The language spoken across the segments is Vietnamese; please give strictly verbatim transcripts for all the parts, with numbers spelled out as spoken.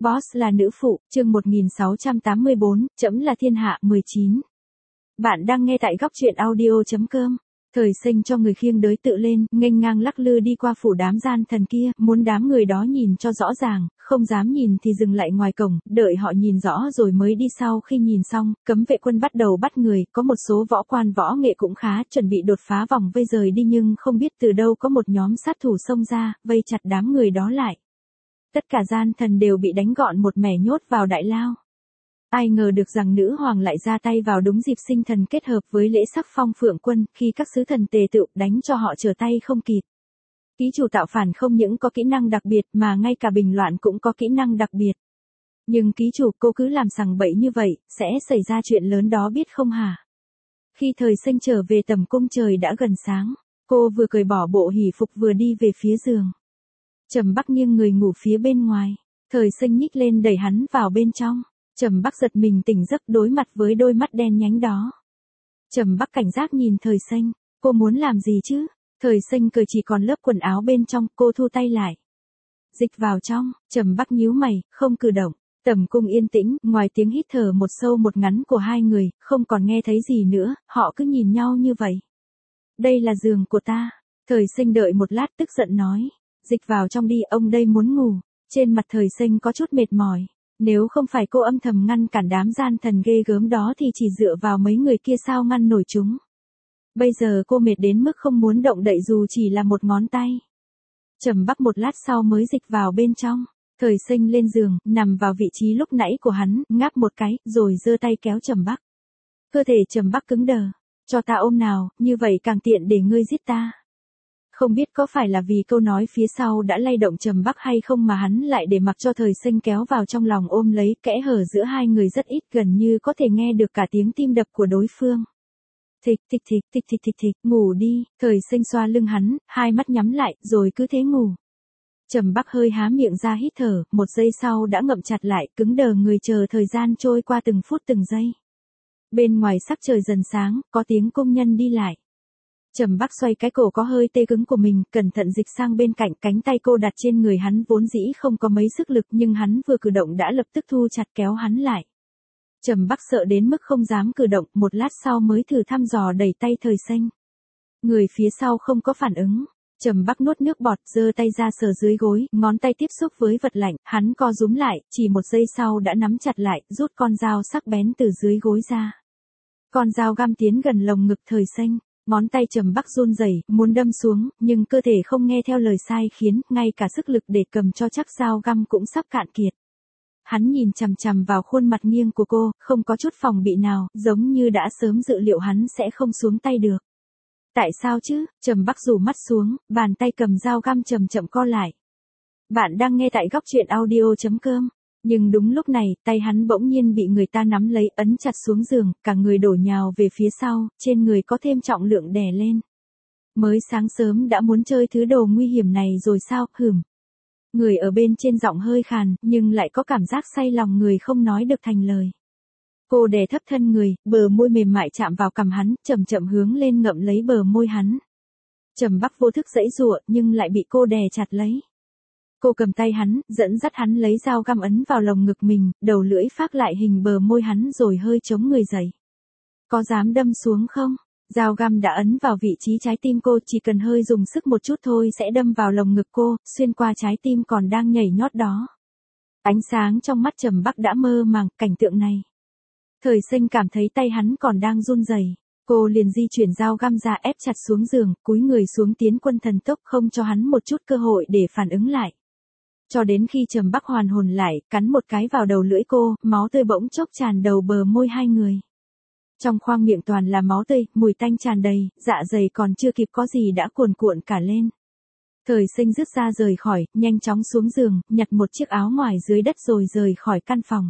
Boss là nữ phụ, chương một nghìn sáu trăm tám mươi bốn, Trẫm là thiên hạ, mười chín. Bạn đang nghe tại góc truyện audio.com. Thời sinh cho người khiêng đới tự lên, nghênh ngang lắc lư đi qua phủ đám gian thần kia, muốn đám người đó nhìn cho rõ ràng, không dám nhìn thì dừng lại ngoài cổng, đợi họ nhìn rõ rồi mới đi. Sau khi nhìn xong, cấm vệ quân bắt đầu bắt người, có một số võ quan võ nghệ cũng khá, chuẩn bị đột phá vòng vây rời đi, nhưng không biết từ đâu có một nhóm sát thủ xông ra, vây chặt đám người đó lại. Tất cả gian thần đều bị đánh gọn một mẻ nhốt vào đại lao. Ai ngờ được rằng nữ hoàng lại ra tay vào đúng dịp sinh thần kết hợp với lễ sắc phong phượng quân, khi các sứ thần tề tựu đánh cho họ trở tay không kịp. Ký chủ tạo phản không những có kỹ năng đặc biệt mà ngay cả bình loạn cũng có kỹ năng đặc biệt. Nhưng ký chủ, cô cứ làm sằng bậy như vậy, sẽ xảy ra chuyện lớn đó biết không hả? Khi thời sinh trở về tầm cung trời đã gần sáng, cô vừa cởi bỏ bộ hỷ phục vừa đi về phía giường. Trầm Bắc nghiêng người ngủ phía bên ngoài, thời sinh nhích lên đẩy hắn vào bên trong. Trầm Bắc giật mình tỉnh giấc đối mặt với đôi mắt đen nhánh đó. Trầm Bắc cảnh giác nhìn thời sinh, cô muốn làm gì chứ? Thời sinh cởi chỉ còn lớp quần áo bên trong, cô thu tay lại. Dịch vào trong, Trầm Bắc nhíu mày, không cử động. Tầm cung yên tĩnh, ngoài tiếng hít thở một sâu một ngắn của hai người, không còn nghe thấy gì nữa, họ cứ nhìn nhau như vậy. Đây là giường của ta. Thời sinh đợi một lát tức giận nói. Dịch vào trong đi, ông đây muốn ngủ. Trên mặt thời sinh có chút mệt mỏi. Nếu không phải cô âm thầm ngăn cản đám gian thần ghê gớm đó thì chỉ dựa vào mấy người kia sao ngăn nổi chúng. Bây giờ cô mệt đến mức không muốn động đậy dù chỉ là một ngón tay. Trầm Bắc một lát sau mới dịch vào bên trong. Thời sinh lên giường, nằm vào vị trí lúc nãy của hắn, ngáp một cái, rồi giơ tay kéo Trầm Bắc. Cơ thể Trầm Bắc cứng đờ. Cho ta ôm nào, như vậy càng tiện để ngươi giết ta. Không biết có phải là vì câu nói phía sau đã lay động Trầm Bắc hay không mà hắn lại để mặc cho thời sinh kéo vào trong lòng ôm lấy, kẽ hở giữa hai người rất ít, gần như có thể nghe được cả tiếng tim đập của đối phương. Thịch thịch thịch thịch thịch thịch thịch, ngủ đi, thời sinh xoa lưng hắn, hai mắt nhắm lại, rồi cứ thế ngủ. Trầm Bắc hơi há miệng ra hít thở, một giây sau đã ngậm chặt lại, cứng đờ người chờ thời gian trôi qua từng phút từng giây. Bên ngoài sắc trời dần sáng, có tiếng công nhân đi lại. Trầm Bắc xoay cái cổ có hơi tê cứng của mình, cẩn thận dịch sang bên cạnh, cánh tay cô đặt trên người hắn vốn dĩ không có mấy sức lực nhưng hắn vừa cử động đã lập tức thu chặt kéo hắn lại. Trầm Bắc sợ đến mức không dám cử động, một lát sau mới thử thăm dò đẩy tay thời sinh. Người phía sau không có phản ứng. Trầm Bắc nuốt nước bọt, giơ tay ra sờ dưới gối, ngón tay tiếp xúc với vật lạnh, hắn co rúm lại, chỉ một giây sau đã nắm chặt lại, rút con dao sắc bén từ dưới gối ra. Con dao găm tiến gần lồng ngực thời sinh. Ngón tay Trầm Bắc run rẩy, muốn đâm xuống, nhưng cơ thể không nghe theo lời sai khiến, ngay cả sức lực để cầm cho chắc dao găm cũng sắp cạn kiệt. Hắn nhìn chằm chằm vào khuôn mặt nghiêng của cô, không có chút phòng bị nào, giống như đã sớm dự liệu hắn sẽ không xuống tay được. Tại sao chứ? Trầm Bắc rủ mắt xuống, bàn tay cầm dao găm chậm chậm co lại. Bạn đang nghe tại góc truyện audio.com. Nhưng đúng lúc này, tay hắn bỗng nhiên bị người ta nắm lấy, ấn chặt xuống giường, cả người đổ nhào về phía sau, trên người có thêm trọng lượng đè lên. Mới sáng sớm đã muốn chơi thứ đồ nguy hiểm này rồi sao, hửm. Người ở bên trên giọng hơi khàn, nhưng lại có cảm giác say lòng người không nói được thành lời. Cô đè thấp thân người, bờ môi mềm mại chạm vào cằm hắn, chậm chậm hướng lên ngậm lấy bờ môi hắn. Trầm Bắc vô thức giãy giụa, nhưng lại bị cô đè chặt lấy. Cô cầm tay hắn, dẫn dắt hắn lấy dao găm ấn vào lồng ngực mình, đầu lưỡi phác lại hình bờ môi hắn rồi hơi chống người dậy. Có dám đâm xuống không? Dao găm đã ấn vào vị trí trái tim cô, chỉ cần hơi dùng sức một chút thôi sẽ đâm vào lồng ngực cô, xuyên qua trái tim còn đang nhảy nhót đó. Ánh sáng trong mắt Trầm Bắc đã mơ màng, cảnh tượng này. Thời sinh cảm thấy tay hắn còn đang run rẩy. Cô liền di chuyển dao găm ra ép chặt xuống giường, cúi người xuống tiến quân thần tốc không cho hắn một chút cơ hội để phản ứng lại. Cho đến khi Trầm Bắc hoàn hồn lại, cắn một cái vào đầu lưỡi cô, máu tươi bỗng chốc tràn đầu bờ môi hai người. Trong khoang miệng toàn là máu tươi, mùi tanh tràn đầy, dạ dày còn chưa kịp có gì đã cuồn cuộn cả lên. Thời sinh dứt ra rời khỏi, nhanh chóng xuống giường, nhặt một chiếc áo ngoài dưới đất rồi rời khỏi căn phòng.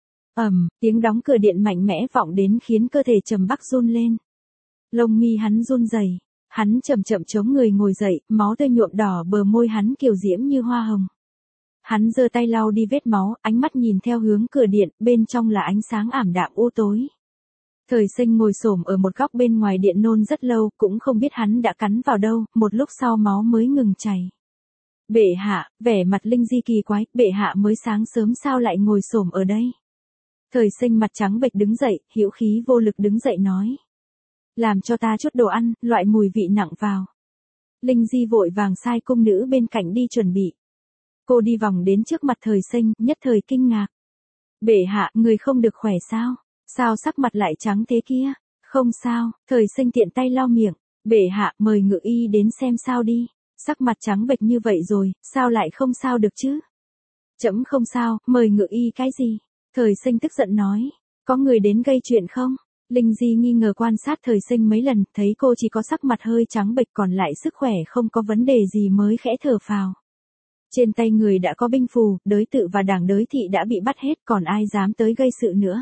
Ầm, tiếng đóng cửa điện mạnh mẽ vọng đến khiến cơ thể Trầm Bắc run lên. Lông mi hắn run rẩy, hắn chậm chậm chống người ngồi dậy, máu tươi nhuộm đỏ bờ môi hắn kiều diễm như hoa hồng. Hắn giơ tay lau đi vết máu, ánh mắt nhìn theo hướng cửa điện, bên trong là ánh sáng ảm đạm u tối. Thời sinh ngồi xổm ở một góc bên ngoài điện nôn rất lâu, cũng không biết hắn đã cắn vào đâu, một lúc sau máu mới ngừng chảy. Bệ hạ, vẻ mặt Linh Di kỳ quái, bệ hạ mới sáng sớm sao lại ngồi xổm ở đây. Thời Sinh mặt trắng bệch đứng dậy, hữu khí vô lực đứng dậy nói. Làm cho ta chút đồ ăn, loại mùi vị nặng vào. Linh Di vội vàng sai cung nữ bên cạnh đi chuẩn bị. Cô đi vòng đến trước mặt Thời Sinh, nhất thời kinh ngạc. Bệ hạ, người không được khỏe sao? Sao sắc mặt lại trắng thế kia? Không sao, Thời Sinh tiện tay lau miệng. Bệ hạ, mời ngự y đến xem sao đi. Sắc mặt trắng bệch như vậy rồi, sao lại không sao được chứ? Trẫm không sao, mời ngự y cái gì? Thời Sinh tức giận nói. Có người đến gây chuyện không? Linh Di nghi ngờ quan sát Thời Sinh mấy lần, thấy cô chỉ có sắc mặt hơi trắng bệch còn lại sức khỏe không có vấn đề gì mới khẽ thở phào. Trên tay người đã có binh phù, đới tự và đảng đới thị đã bị bắt hết, còn ai dám tới gây sự nữa.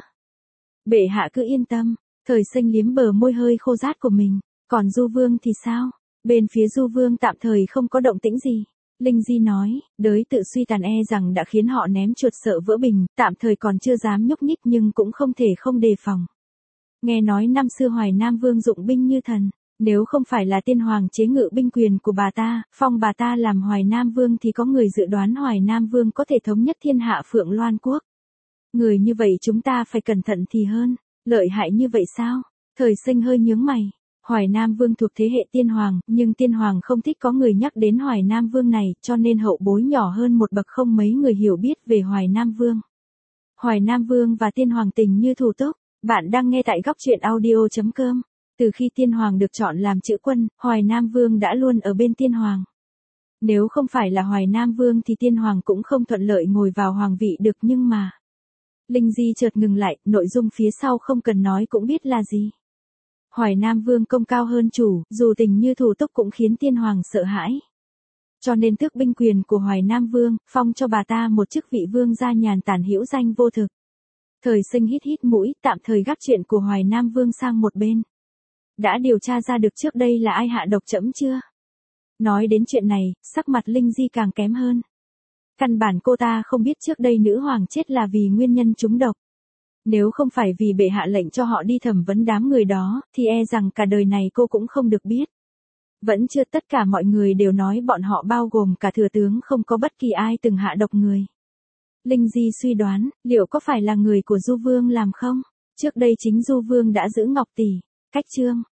Bệ hạ cứ yên tâm. Thời Sinh liếm bờ môi hơi khô rát của mình. Còn Du Vương thì sao? Bên phía Du Vương tạm thời không có động tĩnh gì. Linh Di nói, đới tự suy tàn e rằng đã khiến họ ném chuột sợ vỡ bình, tạm thời còn chưa dám nhúc nhích nhưng cũng không thể không đề phòng. Nghe nói năm xưa Hoài Nam Vương dụng binh như thần, nếu không phải là tiên hoàng chế ngự binh quyền của bà ta, phong bà ta làm Hoài Nam Vương thì có người dự đoán Hoài Nam Vương có thể thống nhất thiên hạ Phượng Loan Quốc. Người như vậy chúng ta phải cẩn thận thì hơn, lợi hại như vậy sao? Thời Sinh hơi nhướng mày. Hoài Nam Vương thuộc thế hệ tiên hoàng, nhưng tiên hoàng không thích có người nhắc đến Hoài Nam Vương này, cho nên hậu bối nhỏ hơn một bậc không mấy người hiểu biết về Hoài Nam Vương. Hoài Nam Vương và tiên hoàng tình như thủ túc. Bạn đang nghe tại góc truyện audio chấm com. Từ khi tiên hoàng được chọn làm chữ quân, Hoài Nam Vương đã luôn ở bên tiên hoàng. Nếu không phải là Hoài Nam Vương thì tiên hoàng cũng không thuận lợi ngồi vào hoàng vị được nhưng mà. Linh Di chợt ngừng lại, nội dung phía sau không cần nói cũng biết là gì. Hoài Nam Vương công cao hơn chủ, dù tình như thủ túc cũng khiến tiên hoàng sợ hãi. Cho nên tước binh quyền của Hoài Nam Vương, phong cho bà ta một chức vị vương gia nhàn tản hữu danh vô thực. Thời Sinh hít hít mũi, tạm thời gác chuyện của Hoài Nam Vương sang một bên. Đã điều tra ra được trước đây là ai hạ độc trẫm chưa? Nói đến chuyện này, sắc mặt Linh Di càng kém hơn. Căn bản cô ta không biết trước đây nữ hoàng chết là vì nguyên nhân trúng độc. Nếu không phải vì bệ hạ lệnh cho họ đi thẩm vấn đám người đó, thì e rằng cả đời này cô cũng không được biết. Vẫn chưa tất cả mọi người đều nói bọn họ bao gồm cả thừa tướng không có bất kỳ ai từng hạ độc người. Linh Di suy đoán, liệu có phải là người của Du Vương làm không? Trước đây chính Du Vương đã giữ Ngọc Tỷ, cách chương.